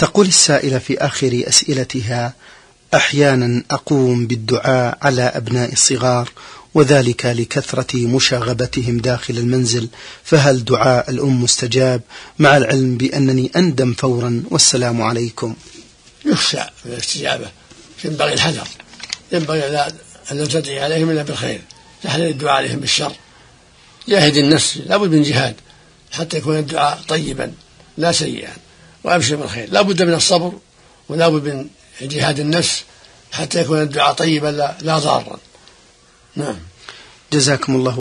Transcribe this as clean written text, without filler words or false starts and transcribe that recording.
تقول السائلة في آخر أسئلتها: أحيانا أقوم بالدعاء على أبناء الصغار وذلك لكثرة مشاغبتهم داخل المنزل، فهل دعاء الأم مستجاب مع العلم بأنني أندم فورا؟ والسلام عليكم. يخشى من الاستجابة، ينبغي الحذر، ينبغي أن لا تدعي عليهم إلا بالخير، تحذر الدعاء عليهم بالشر. جاهد النفس، لا بد من جهاد حتى يكون الدعاء طيبا لا سيئا، وأبشر بالخير. لا بد من الصبر ولا بد من جهاد النفس حتى يكون الدعاء طيبا لا ضارا. نعم. جزاكم الله